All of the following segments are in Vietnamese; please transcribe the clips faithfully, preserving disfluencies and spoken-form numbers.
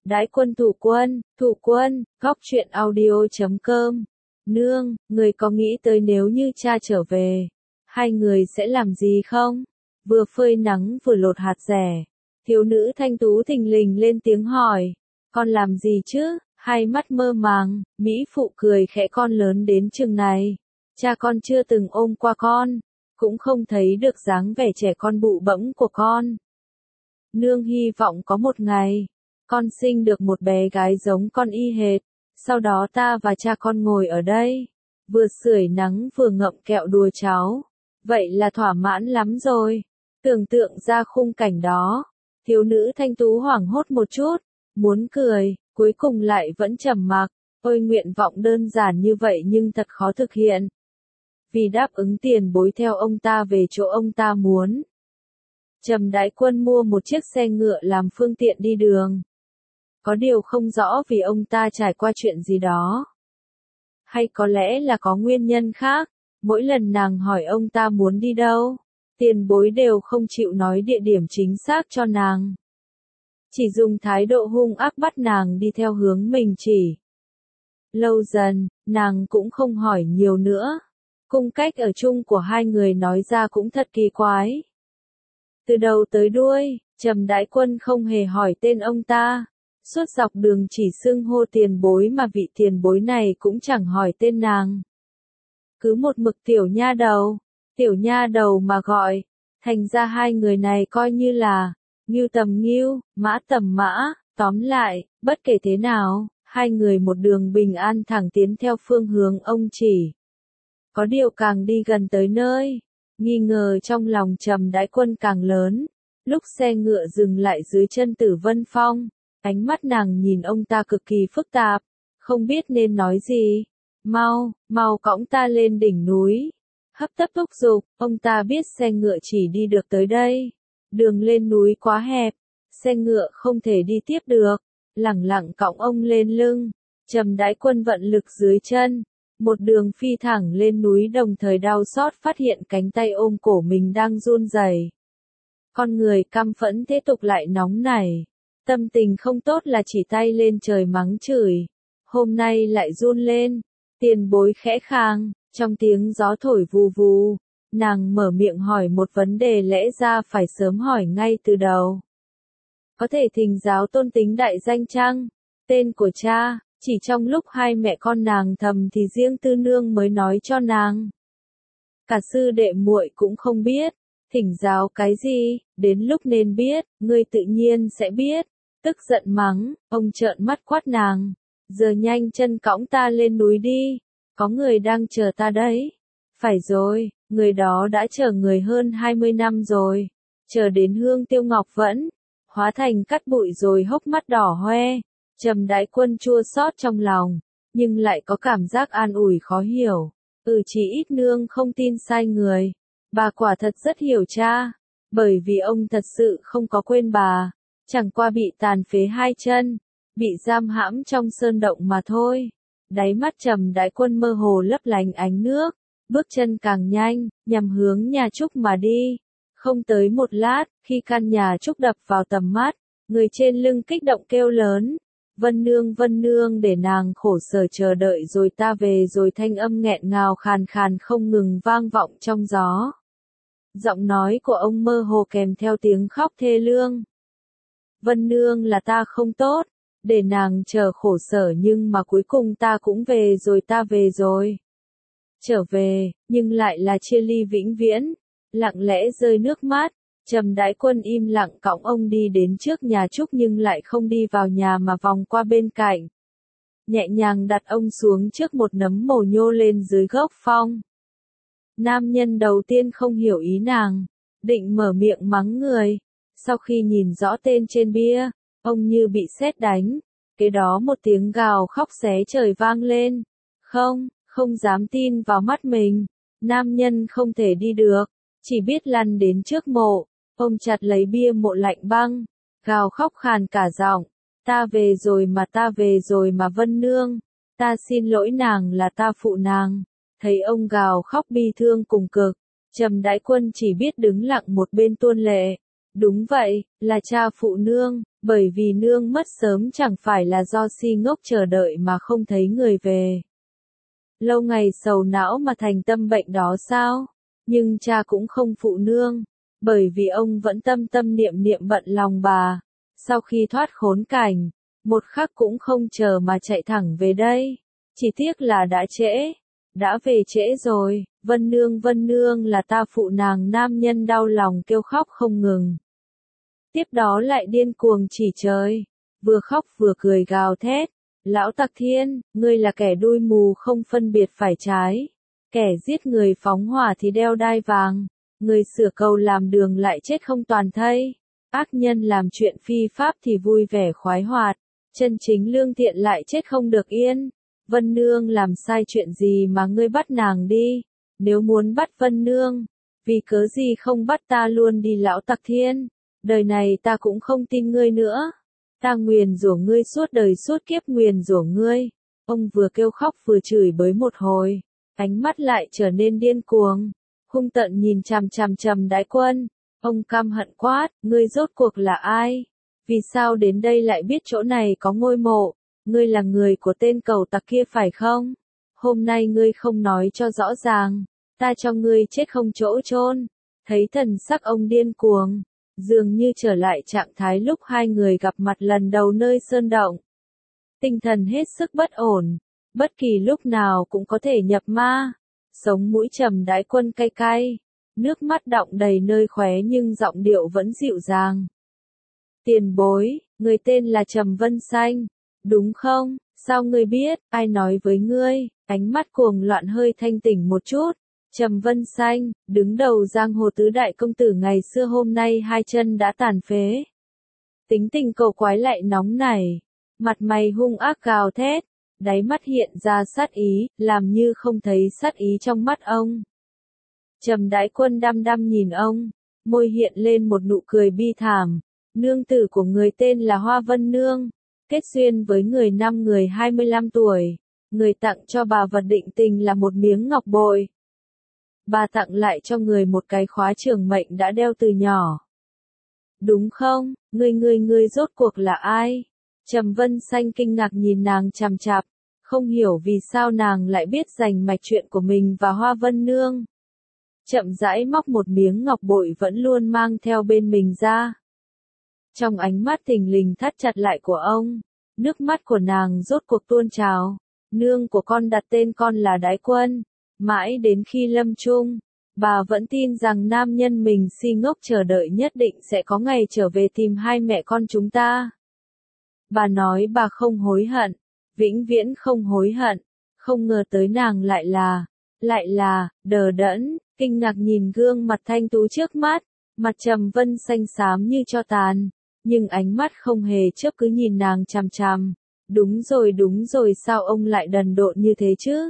Đãi quân thủ quân, thủ quân, góc truyện audio chấm com. Nương, người có nghĩ tới nếu như cha trở về, hai người sẽ làm gì không? Vừa phơi nắng vừa lột hạt dẻ. Thiếu nữ thanh tú thình lình lên tiếng hỏi. Con làm gì chứ? Hai mắt mơ màng, Mỹ phụ cười khẽ, con lớn đến chừng này. Cha con chưa từng ôm qua con, cũng không thấy được dáng vẻ trẻ con bụ bẫm của con. Nương hy vọng có một ngày, con sinh được một bé gái giống con y hệt, sau đó ta và cha con ngồi ở đây, vừa sưởi nắng vừa ngậm kẹo đùa cháu. Vậy là thỏa mãn lắm rồi. Tưởng tượng ra khung cảnh đó, thiếu nữ thanh tú hoảng hốt một chút, muốn cười, cuối cùng lại vẫn trầm mặc. Ôi, nguyện vọng đơn giản như vậy nhưng thật khó thực hiện. Vì đáp ứng tiền bối theo ông ta về chỗ ông ta muốn, Trầm Đái Quân mua một chiếc xe ngựa làm phương tiện đi đường. Có điều không rõ vì ông ta trải qua chuyện gì đó. Hay có lẽ là có nguyên nhân khác, mỗi lần nàng hỏi ông ta muốn đi đâu, tiền bối đều không chịu nói địa điểm chính xác cho nàng. Chỉ dùng thái độ hung ác bắt nàng đi theo hướng mình chỉ. Lâu dần, nàng cũng không hỏi nhiều nữa. Cung cách ở chung của hai người nói ra cũng thật kỳ quái. Từ đầu tới đuôi, Trầm Đái Quân không hề hỏi tên ông ta. Suốt dọc đường chỉ xưng hô tiền bối mà vị tiền bối này cũng chẳng hỏi tên nàng. Cứ một mực tiểu nha đầu, tiểu nha đầu mà gọi. Thành ra hai người này coi như là ngưu tầm ngưu, mã tầm mã. Tóm lại, bất kể thế nào, hai người một đường bình an thẳng tiến theo phương hướng ông chỉ. Có điều càng đi gần tới nơi, nghi ngờ trong lòng Trầm Đái Quân càng lớn. Lúc xe ngựa dừng lại dưới chân Tử Vân Phong, ánh mắt nàng nhìn ông ta cực kỳ phức tạp, không biết nên nói gì. Mau, mau cõng ta lên đỉnh núi. Hấp tấp thúc giục, ông ta biết xe ngựa chỉ đi được tới đây. Đường lên núi quá hẹp, xe ngựa không thể đi tiếp được. Lẳng lặng cõng ông lên lưng, Trầm Đái Quân vận lực dưới chân. Một đường phi thẳng lên núi, đồng thời đau xót phát hiện cánh tay ôm cổ mình đang run rẩy. Con người căm phẫn thế tục lại nóng nảy. Tâm tình không tốt là chỉ tay lên trời mắng chửi. Hôm nay lại run lên. Tiền bối khẽ khàng, trong tiếng gió thổi vù vù. Nàng mở miệng hỏi một vấn đề lẽ ra phải sớm hỏi ngay từ đầu. Có thể thỉnh giáo tôn tính đại danh chăng? Tên của cha. Chỉ trong lúc hai mẹ con nàng thầm thì riêng Tư Nương mới nói cho nàng. Cả sư đệ muội cũng không biết. Thỉnh giáo cái gì, đến lúc nên biết, ngươi tự nhiên sẽ biết. Tức giận mắng, ông trợn mắt quát nàng. Giờ nhanh chân cõng ta lên núi đi. Có người đang chờ ta đấy. Phải rồi, người đó đã chờ người hơn hai mươi năm rồi. Chờ đến Hương Tiêu Ngọc vẫn hóa thành cát bụi rồi hốc mắt đỏ hoe. Trầm Đái Quân chua xót trong lòng, nhưng lại có cảm giác an ủi khó hiểu. Ừ, chỉ ít nương không tin sai người. Bà quả thật rất hiểu cha, bởi vì ông thật sự không có quên bà, chẳng qua bị tàn phế hai chân, bị giam hãm trong sơn động mà thôi. Đáy mắt Trầm Đái Quân mơ hồ lấp lánh ánh nước, bước chân càng nhanh, nhằm hướng nhà Trúc mà đi. Không tới một lát, khi căn nhà Trúc đập vào tầm mắt, người trên lưng kích động kêu lớn. Vân Nương, Vân Nương, để nàng khổ sở chờ đợi rồi ta về rồi, thanh âm nghẹn ngào khàn khàn không ngừng vang vọng trong gió. Giọng nói của ông mơ hồ kèm theo tiếng khóc thê lương. Vân Nương, là ta không tốt, để nàng chờ khổ sở nhưng mà cuối cùng ta cũng về rồi, ta về rồi. Trở về, nhưng lại là chia ly vĩnh viễn. Lặng lẽ rơi nước mắt. Trầm Đái Quân im lặng cõng ông đi đến trước nhà Trúc nhưng lại không đi vào nhà mà vòng qua bên cạnh. Nhẹ nhàng đặt ông xuống trước một nấm mồ nhô lên dưới gốc phong. Nam nhân đầu tiên không hiểu ý nàng, định mở miệng mắng người. Sau khi nhìn rõ tên trên bia, ông như bị sét đánh. Kế đó một tiếng gào khóc xé trời vang lên. Không, không dám tin vào mắt mình. Nam nhân không thể đi được, chỉ biết lăn đến trước mộ. Ông chặt lấy bia mộ lạnh băng, gào khóc khàn cả giọng. Ta về rồi mà, ta về rồi mà Vân Nương. Ta xin lỗi nàng, là ta phụ nàng. Thấy ông gào khóc bi thương cùng cực, Trầm Đái Quân chỉ biết đứng lặng một bên tuôn lệ. Đúng vậy, là cha phụ nương, bởi vì nương mất sớm chẳng phải là do si ngốc chờ đợi mà không thấy người về. Lâu ngày sầu não mà thành tâm bệnh đó sao? Nhưng cha cũng không phụ nương, bởi vì ông vẫn tâm tâm niệm niệm bận lòng bà. Sau khi thoát khốn cảnh, một khắc cũng không chờ mà chạy thẳng về đây. Chỉ tiếc là đã trễ, đã về trễ rồi. Vân nương vân nương là ta phụ nàng, nam nhân đau lòng kêu khóc không ngừng. Tiếp đó lại điên cuồng chỉ trời, vừa khóc vừa cười gào thét. Lão Tặc Thiên, ngươi là kẻ đuôi mù không phân biệt phải trái. Kẻ giết người phóng hỏa thì đeo đai vàng. Người sửa cầu làm đường lại chết không toàn thây. Ác nhân làm chuyện phi pháp thì vui vẻ khoái hoạt. Chân chính lương thiện lại chết không được yên. Vân Nương làm sai chuyện gì mà ngươi bắt nàng đi? Nếu muốn bắt Vân Nương, vì cớ gì không bắt ta luôn đi Lão Tặc Thiên? Đời này ta cũng không tin ngươi nữa. Ta nguyền rủa ngươi suốt đời suốt kiếp nguyền rủa ngươi. Ông vừa kêu khóc vừa chửi bới một hồi, ánh mắt lại trở nên điên cuồng, hung tợn nhìn chằm chằm Trầm Đái Quân. Ông căm hận quát, ngươi rốt cuộc là ai? Vì sao đến đây lại biết chỗ này có ngôi mộ? Ngươi là người của tên cẩu tặc kia phải không? Hôm nay ngươi không nói cho rõ ràng, ta cho ngươi chết không chỗ chôn. Thấy thần sắc ông điên cuồng, dường như trở lại trạng thái lúc hai người gặp mặt lần đầu nơi sơn động. Tinh thần hết sức bất ổn, bất kỳ lúc nào cũng có thể nhập ma. Sống mũi Trầm Đái Quân cay cay, nước mắt đọng đầy nơi khóe nhưng giọng điệu vẫn dịu dàng. Tiền bối, người tên là Trầm Vân Xanh, đúng không? Sao ngươi biết, ai nói với ngươi? Ánh mắt cuồng loạn hơi thanh tỉnh một chút. Trầm Vân Xanh, đứng đầu giang hồ tứ đại công tử ngày xưa hôm nay hai chân đã tàn phế. Tính tình cầu quái lại nóng nảy, mặt mày hung ác gào thét, đáy mắt hiện ra sát ý, làm như không thấy sát ý trong mắt ông. Trầm Đái Quân đăm đăm nhìn ông, môi hiện lên một nụ cười bi thảm. Nương tử của người tên là Hoa Vân Nương, kết duyên với người năm người hai mươi lăm tuổi, người tặng cho bà vật định tình là một miếng ngọc bội. Bà tặng lại cho người một cái khóa trường mệnh đã đeo từ nhỏ. Đúng không, ngươi ngươi ngươi rốt cuộc là ai? Trầm Vân Xanh kinh ngạc nhìn nàng chằm chằm, không hiểu vì sao nàng lại biết rành mạch chuyện của mình và Hoa Vân Nương. Chậm rãi móc một miếng ngọc bội vẫn luôn mang theo bên mình ra. Trong ánh mắt thình lình thắt chặt lại của ông, nước mắt của nàng rốt cuộc tuôn trào. Nương của con đặt tên con là Đái Quân. Mãi đến khi lâm chung, bà vẫn tin rằng nam nhân mình si ngốc chờ đợi nhất định sẽ có ngày trở về tìm hai mẹ con chúng ta. Bà nói bà không hối hận, vĩnh viễn không hối hận, không ngờ tới nàng lại là, lại là, đờ đẫn, kinh ngạc nhìn gương mặt thanh tú trước mắt, mặt Trầm Vân Xanh xám như tro tàn, nhưng ánh mắt không hề chớp cứ nhìn nàng chằm chằm. Đúng rồi đúng rồi, sao ông lại đần độn như thế chứ?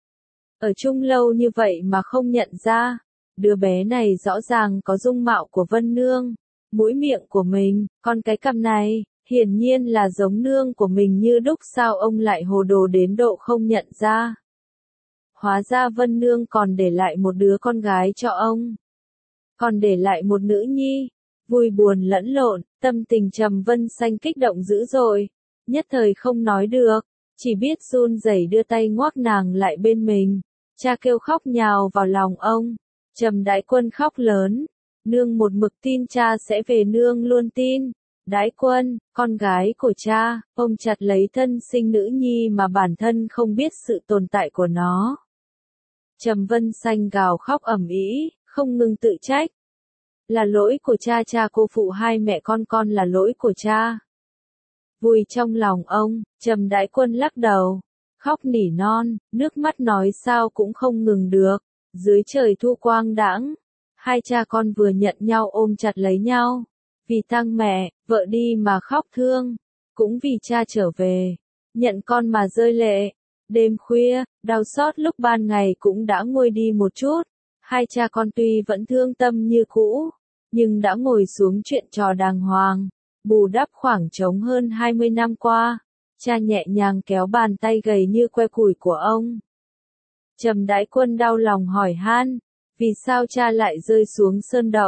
Ở chung lâu như vậy mà không nhận ra, đứa bé này rõ ràng có dung mạo của Vân Nương, mũi miệng của mình, còn cái cằm này, hiển nhiên là giống nương của mình như đúc, sao ông lại hồ đồ đến độ không nhận ra? Hóa ra Vân Nương còn để lại một đứa con gái cho ông, còn để lại một nữ nhi, vui buồn lẫn lộn, tâm tình Trầm Vân Xanh kích động dữ dội, nhất thời không nói được, chỉ biết run rẩy đưa tay ngoắc nàng lại bên mình. Cha kêu khóc nhào vào lòng ông. Trầm Đái Quân khóc lớn. Nương một mực tin cha sẽ về, nương luôn tin. Đái Quân, con gái của cha, ông chặt lấy thân sinh nữ nhi mà bản thân không biết sự tồn tại của nó. Trầm Vân Xanh gào khóc ầm ĩ, không ngừng tự trách. Là lỗi của cha, cha cô phụ hai mẹ con, con là lỗi của cha. Vùi trong lòng ông, Trầm Đái Quân lắc đầu, khóc nỉ non, nước mắt nói sao cũng không ngừng được. Dưới trời thu quang đãng, hai cha con vừa nhận nhau ôm chặt lấy nhau. Vì tang mẹ, vợ đi mà khóc thương, cũng vì cha trở về, nhận con mà rơi lệ. Đêm khuya, đau xót lúc ban ngày cũng đã nguôi đi một chút. Hai cha con tuy vẫn thương tâm như cũ, nhưng đã ngồi xuống chuyện trò đàng hoàng, bù đắp khoảng trống hơn hai mươi năm qua. Cha nhẹ nhàng kéo bàn tay gầy như que củi của ông. Trầm Đái Quân đau lòng hỏi han, vì sao cha lại rơi xuống sơn động?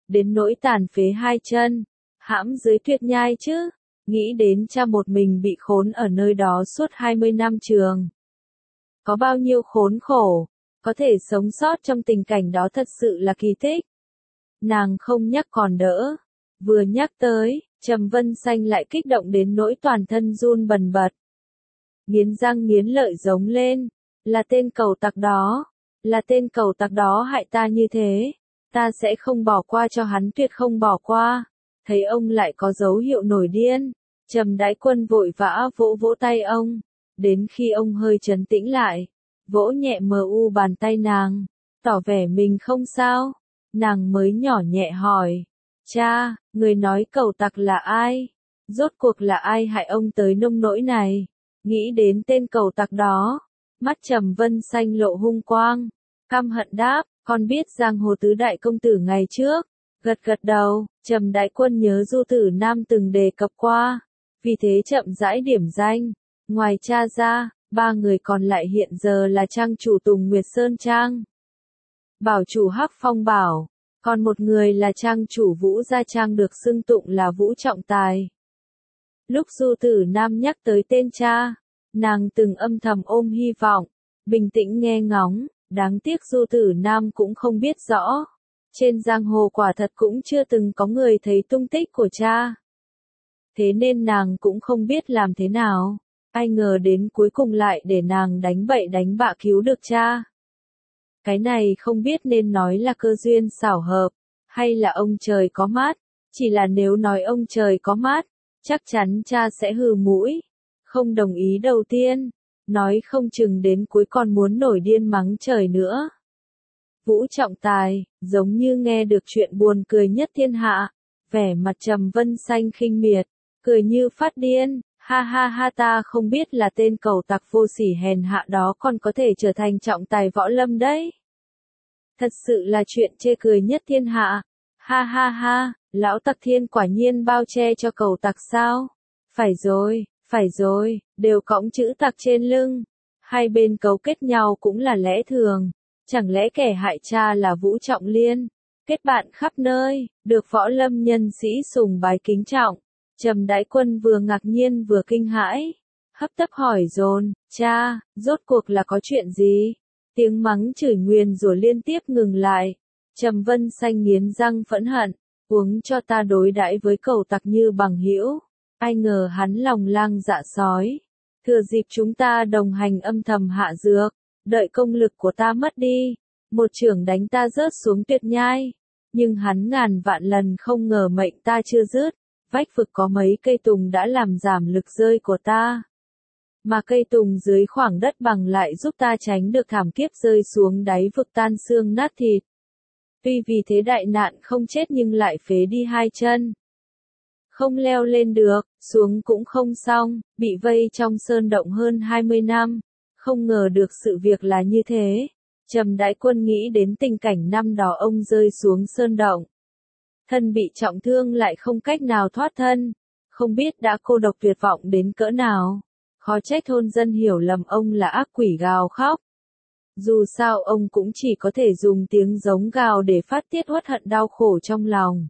đến nỗi tàn phế hai chân, hãm dưới tuyết nhai chứ, nghĩ đến cha một mình bị khốn ở nơi đó suốt hai mươi năm trường. Có bao nhiêu khốn khổ, có thể sống sót trong tình cảnh đó thật sự là kỳ tích. Nàng không nhắc còn đỡ, vừa nhắc tới, Trầm Vân Xanh lại kích động đến nỗi toàn thân run bần bật. Nghiến răng nghiến lợi giống lên, là tên cẩu tặc đó, là tên cẩu tặc đó hại ta như thế, ta sẽ không bỏ qua cho hắn, tuyệt không bỏ qua. Thấy ông lại có dấu hiệu nổi điên, Trầm Đái Quân vội vã vỗ vỗ tay ông, đến khi ông hơi trấn tĩnh lại, vỗ nhẹ mờ u bàn tay nàng, tỏ vẻ mình không sao, nàng mới nhỏ nhẹ hỏi, cha, người nói cẩu tặc là ai? Rốt cuộc là ai hại ông tới nông nỗi này? Nghĩ đến tên cẩu tặc đó, mắt Trầm Vân Xanh lộ hung quang, căm hận đáp, con biết giang hồ tứ đại công tử ngày trước, gật gật đầu, Trầm Đái Quân nhớ Du Tử Nam từng đề cập qua, vì thế chậm rãi điểm danh, ngoài cha ra, ba người còn lại hiện giờ là trang chủ Tùng Nguyệt Sơn Trang, bảo chủ Hắc Phong Bảo, còn một người là trang chủ Vũ Gia Trang được xưng tụng là Vũ Trọng Tài. Lúc Du Tử Nam nhắc tới tên cha, nàng từng âm thầm ôm hy vọng, bình tĩnh nghe ngóng, đáng tiếc Du Tử Nam cũng không biết rõ. Trên giang hồ quả thật cũng chưa từng có người thấy tung tích của cha. Thế nên nàng cũng không biết làm thế nào, ai ngờ đến cuối cùng lại để nàng đánh bậy đánh bạ cứu được cha. Cái này không biết nên nói là cơ duyên xảo hợp, hay là ông trời có mắt, chỉ là nếu nói ông trời có mắt, chắc chắn cha sẽ hừ mũi, không đồng ý đầu tiên, nói không chừng đến cuối còn muốn nổi điên mắng trời nữa. Vũ Trọng Tài, giống như nghe được chuyện buồn cười nhất thiên hạ, vẻ mặt Trầm Vân Xanh khinh miệt, cười như phát điên, ha ha ha, ta không biết là tên cẩu tặc vô sỉ hèn hạ đó còn có thể trở thành trọng tài võ lâm đấy. Thật sự là chuyện chê cười nhất thiên hạ, ha ha ha, lão tặc thiên quả nhiên bao che cho cẩu tặc sao? Phải rồi, phải rồi, đều cõng chữ tặc trên lưng, hai bên cấu kết nhau cũng là lẽ thường. Chẳng lẽ kẻ hại cha là Vũ Trọng Liên, kết bạn khắp nơi, được võ lâm nhân sĩ sùng bái kính trọng. Trầm Đái Quân vừa ngạc nhiên vừa kinh hãi, hấp tấp hỏi dồn, cha, rốt cuộc là có chuyện gì? Tiếng mắng chửi nguyền rủa liên tiếp ngừng lại. Trầm Vân Xanh nghiến răng phẫn hận, uống cho ta đối đãi với cẩu tặc như bằng hữu. Ai ngờ hắn lòng lang dạ sói, thừa dịp chúng ta đồng hành âm thầm hạ dược. Đợi công lực của ta mất đi, một chưởng đánh ta rớt xuống tuyệt nhai, nhưng hắn ngàn vạn lần không ngờ mệnh ta chưa dứt, vách vực có mấy cây tùng đã làm giảm lực rơi của ta, mà cây tùng dưới khoảng đất bằng lại giúp ta tránh được thảm kiếp rơi xuống đáy vực tan xương nát thịt. Tuy vì thế đại nạn không chết nhưng lại phế đi hai chân, không leo lên được, xuống cũng không xong, bị vây trong sơn động hơn hai mươi năm. Không ngờ được sự việc là như thế. Trầm Đái Quân nghĩ đến tình cảnh năm đó ông rơi xuống sơn động. Thân bị trọng thương lại không cách nào thoát thân. Không biết đã cô độc tuyệt vọng đến cỡ nào. Khó trách thôn dân hiểu lầm ông là ác quỷ gào khóc. Dù sao ông cũng chỉ có thể dùng tiếng giống gào để phát tiết uất hận đau khổ trong lòng.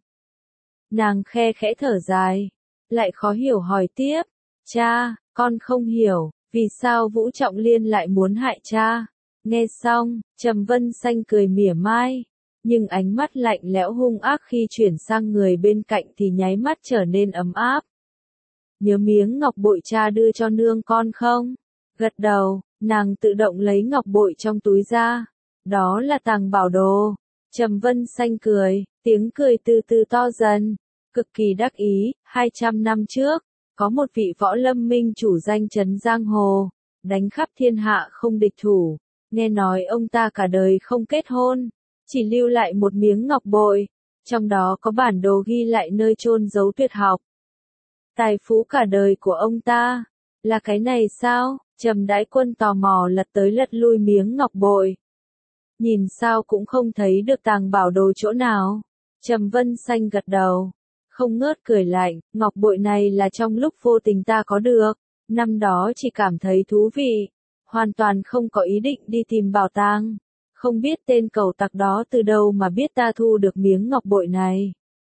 Nàng khe khẽ thở dài. Lại khó hiểu hỏi tiếp. Cha, con không hiểu. Vì sao Vũ Trọng Liên lại muốn hại cha? Nghe xong, Trầm Vân Xanh cười mỉa mai, nhưng ánh mắt lạnh lẽo hung ác khi chuyển sang người bên cạnh thì nháy mắt trở nên ấm áp. Nhớ miếng ngọc bội cha đưa cho nương con không? Gật đầu, nàng tự động lấy ngọc bội trong túi ra. Đó là tàng bảo đồ. Trầm Vân Xanh cười, tiếng cười từ từ to dần, cực kỳ đắc ý. Hai trăm năm trước, có một vị võ lâm minh chủ danh chấn giang hồ, đánh khắp thiên hạ không địch thủ, nghe nói ông ta cả đời không kết hôn, chỉ lưu lại một miếng ngọc bội, trong đó có bản đồ ghi lại nơi chôn giấu tuyệt học. Tài phú cả đời của ông ta, là cái này sao? Trầm Đái Quân tò mò lật tới lật lui miếng ngọc bội. Nhìn sao cũng không thấy được tàng bảo đồ chỗ nào. Trầm Vân Xanh gật đầu. Không ngớt cười lạnh, ngọc bội này là trong lúc vô tình ta có được, năm đó chỉ cảm thấy thú vị, hoàn toàn không có ý định đi tìm bảo tàng, không biết tên cẩu tặc đó từ đâu mà biết ta thu được miếng ngọc bội này.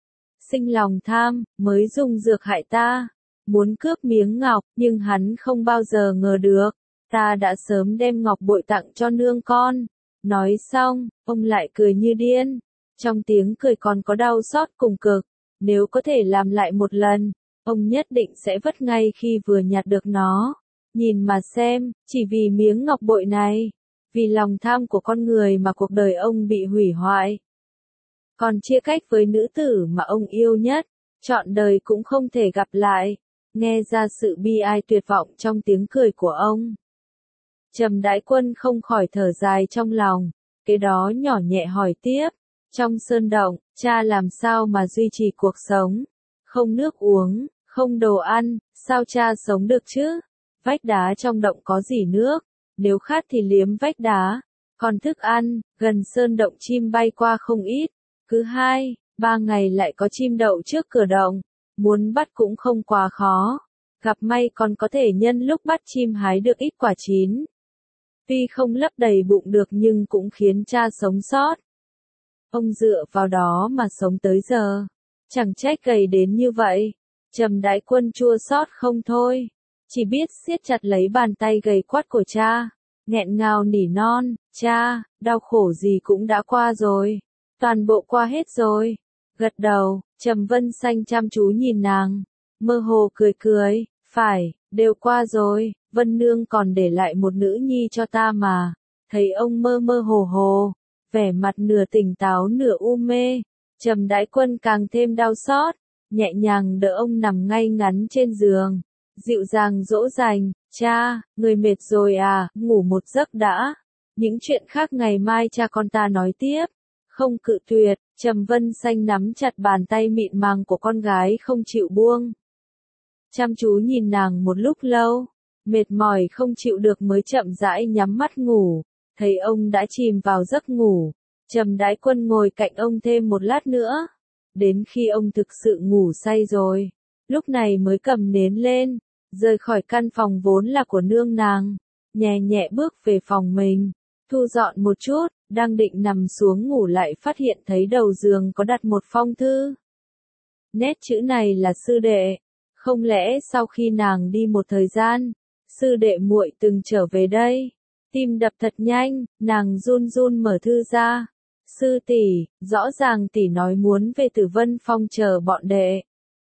Sinh lòng tham, mới dùng dược hại ta, muốn cướp miếng ngọc, nhưng hắn không bao giờ ngờ được, ta đã sớm đem ngọc bội tặng cho nương con. Nói xong, ông lại cười như điên, trong tiếng cười còn có đau xót cùng cực, nếu có thể làm lại một lần, ông nhất định sẽ vất ngay khi vừa nhặt được nó. Nhìn mà xem, chỉ vì miếng ngọc bội này, vì lòng tham của con người mà cuộc đời ông bị hủy hoại. Còn chia cách với nữ tử mà ông yêu nhất, trọn đời cũng không thể gặp lại, nghe ra sự bi ai tuyệt vọng trong tiếng cười của ông. Trầm Đãi Quân không khỏi thở dài trong lòng, kế đó nhỏ nhẹ hỏi tiếp, trong sơn động, cha làm sao mà duy trì cuộc sống, không nước uống, không đồ ăn, sao cha sống được chứ? Vách đá trong động có gì nước, nếu khát thì liếm vách đá, còn thức ăn, gần sơn động chim bay qua không ít, cứ hai, ba ngày lại có chim đậu trước cửa động, muốn bắt cũng không quá khó, gặp may còn có thể nhân lúc bắt chim hái được ít quả chín. Tuy không lấp đầy bụng được nhưng cũng khiến cha sống sót. Ông dựa vào đó mà sống tới giờ, chẳng trách gầy đến như vậy. Trầm Đãi Quân chua xót không thôi, chỉ biết siết chặt lấy bàn tay gầy quắt của cha, nghẹn ngào nỉ non, cha, đau khổ gì cũng đã qua rồi, toàn bộ qua hết rồi. Gật đầu, Trầm Vân Xanh chăm chú nhìn nàng, mơ hồ cười cười, phải, đều qua rồi, Vân Nương còn để lại một nữ nhi cho ta mà. Thấy ông mơ mơ hồ hồ, vẻ mặt nửa tỉnh táo nửa u mê, Trầm Đãi Quân càng thêm đau xót, nhẹ nhàng đỡ ông nằm ngay ngắn trên giường, dịu dàng dỗ dành, cha, người mệt rồi à, ngủ một giấc đã, những chuyện khác ngày mai cha con ta nói tiếp. Không cự tuyệt, Trầm Vân Xanh nắm chặt bàn tay mịn màng của con gái không chịu buông. Chăm chú nhìn nàng một lúc lâu, mệt mỏi không chịu được mới chậm rãi nhắm mắt ngủ, thấy ông đã chìm vào giấc ngủ, Trầm Đãi Quân ngồi cạnh ông thêm một lát nữa, đến khi ông thực sự ngủ say rồi, lúc này mới cầm nến lên, rời khỏi căn phòng vốn là của nương nàng, nhẹ nhẹ bước về phòng mình, thu dọn một chút, đang định nằm xuống ngủ lại phát hiện thấy đầu giường có đặt một phong thư. Nét chữ này là sư đệ, không lẽ sau khi nàng đi một thời gian, sư đệ muội từng trở về đây? Tim đập thật nhanh, nàng run run mở thư ra. Sư tỷ, rõ ràng tỷ nói muốn về Tử Vân Phong chờ bọn đệ.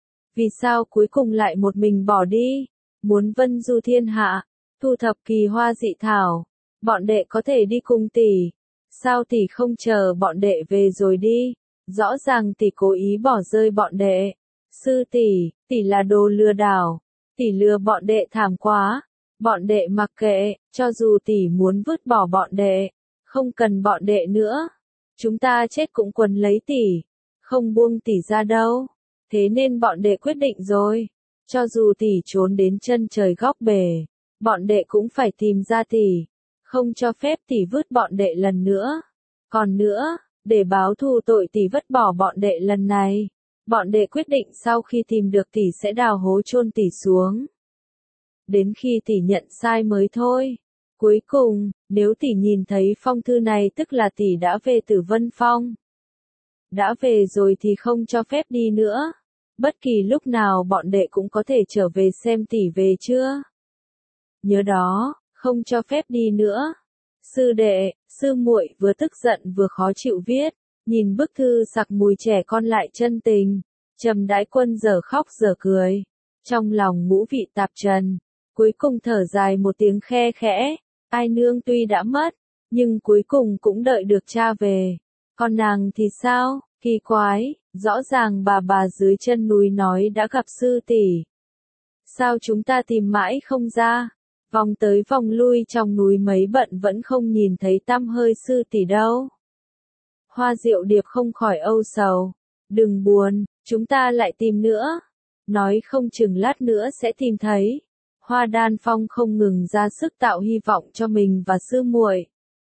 Vì sao cuối cùng lại một mình bỏ đi? Muốn vân du thiên hạ, thu thập kỳ hoa dị thảo, bọn đệ có thể đi cùng tỷ. Sao tỷ không chờ bọn đệ về rồi đi? Rõ ràng tỷ cố ý bỏ rơi bọn đệ. Sư tỷ, tỷ là đồ lừa đảo, tỷ lừa bọn đệ thảm quá. Bọn đệ mặc kệ, cho dù tỷ muốn vứt bỏ bọn đệ, không cần bọn đệ nữa. Chúng ta chết cũng quấn lấy tỷ, không buông tỷ ra đâu. Thế nên bọn đệ quyết định rồi, cho dù tỷ trốn đến chân trời góc bể, bọn đệ cũng phải tìm ra tỷ, không cho phép tỷ vứt bọn đệ lần nữa. Còn nữa, để báo thù tội tỷ vứt bỏ bọn đệ lần này, bọn đệ quyết định sau khi tìm được tỷ sẽ đào hố chôn tỷ xuống. Đến khi tỷ nhận sai mới thôi. Cuối cùng, nếu tỷ nhìn thấy phong thư này tức là tỷ đã về Tử Vân Phong. Đã về rồi thì không cho phép đi nữa. Bất kỳ lúc nào bọn đệ cũng có thể trở về xem tỷ về chưa. Nhớ đó, không cho phép đi nữa. Sư đệ, sư muội vừa tức giận vừa khó chịu viết, nhìn bức thư sặc mùi trẻ con lại chân tình. Trầm Đãi Quân giờ khóc giờ cười, trong lòng ngũ vị tạp trần, cuối cùng thở dài một tiếng khe khẽ. Ai nương tuy đã mất, nhưng cuối cùng cũng đợi được cha về. Còn nàng thì sao? Kỳ quái, rõ ràng bà bà dưới chân núi nói đã gặp sư tỷ. Sao chúng ta tìm mãi không ra? Vòng tới vòng lui trong núi mấy bận vẫn không nhìn thấy tăm hơi sư tỷ đâu. Hoa Diệu Điệp không khỏi âu sầu. Đừng buồn, chúng ta lại tìm nữa. Nói không chừng lát nữa sẽ tìm thấy. Hoa Đan Phong không ngừng ra sức tạo hy vọng cho mình và sư muội.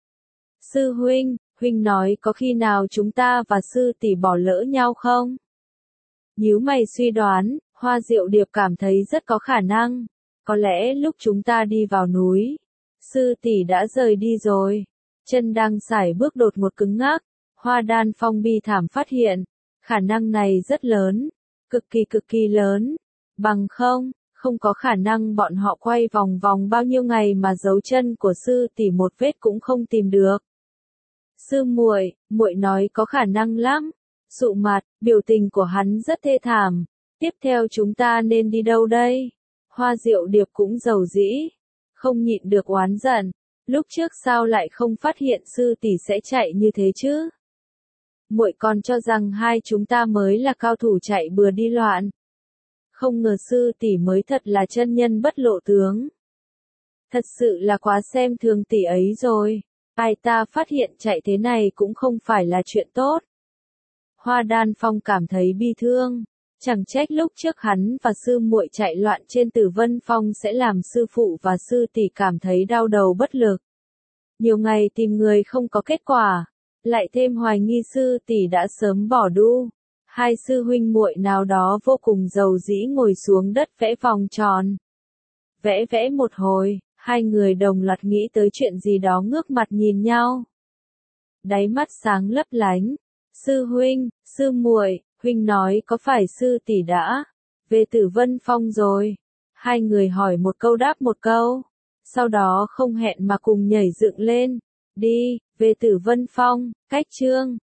Sư huynh, huynh nói có khi nào chúng ta và sư tỷ bỏ lỡ nhau không? Nhíu mày suy đoán, Hoa Diệu Điệp cảm thấy rất có khả năng. Có lẽ lúc chúng ta đi vào núi, sư tỷ đã rời đi rồi. Chân đang sải bước đột một cứng ngắc, Hoa Đan Phong bi thảm phát hiện, khả năng này rất lớn, cực kỳ cực kỳ lớn, bằng không, không có khả năng bọn họ quay vòng vòng bao nhiêu ngày mà dấu chân của sư tỷ một vết cũng không tìm được. Sư muội, muội nói có khả năng lắm. Sụ mặt, biểu tình của hắn rất thê thảm. Tiếp theo chúng ta nên đi đâu đây? Hoa Diệu Điệp cũng giàu dĩ, không nhịn được oán giận. Lúc trước sao lại không phát hiện sư tỷ sẽ chạy như thế chứ? Muội còn cho rằng hai chúng ta mới là cao thủ chạy bừa đi loạn. Không ngờ sư tỷ mới thật là chân nhân bất lộ tướng. Thật sự là quá xem thường tỷ ấy rồi. Ai ta phát hiện chạy thế này cũng không phải là chuyện tốt. Hoa Đan Phong cảm thấy bi thương. Chẳng trách lúc trước hắn và sư muội chạy loạn trên Tử Vân Phong sẽ làm sư phụ và sư tỷ cảm thấy đau đầu bất lực. Nhiều ngày tìm người không có kết quả, lại thêm hoài nghi sư tỷ đã sớm bỏ đu. Hai sư huynh muội nào đó vô cùng giàu dĩ ngồi xuống đất vẽ vòng tròn. Vẽ vẽ một hồi, hai người đồng loạt nghĩ tới chuyện gì đó ngước mặt nhìn nhau. Đáy mắt sáng lấp lánh. Sư huynh, sư muội, huynh nói có phải sư tỷ đã về Tử Vân Phong rồi? Hai người hỏi một câu đáp một câu. Sau đó không hẹn mà cùng nhảy dựng lên. Đi, về Tử Vân Phong, cách chương.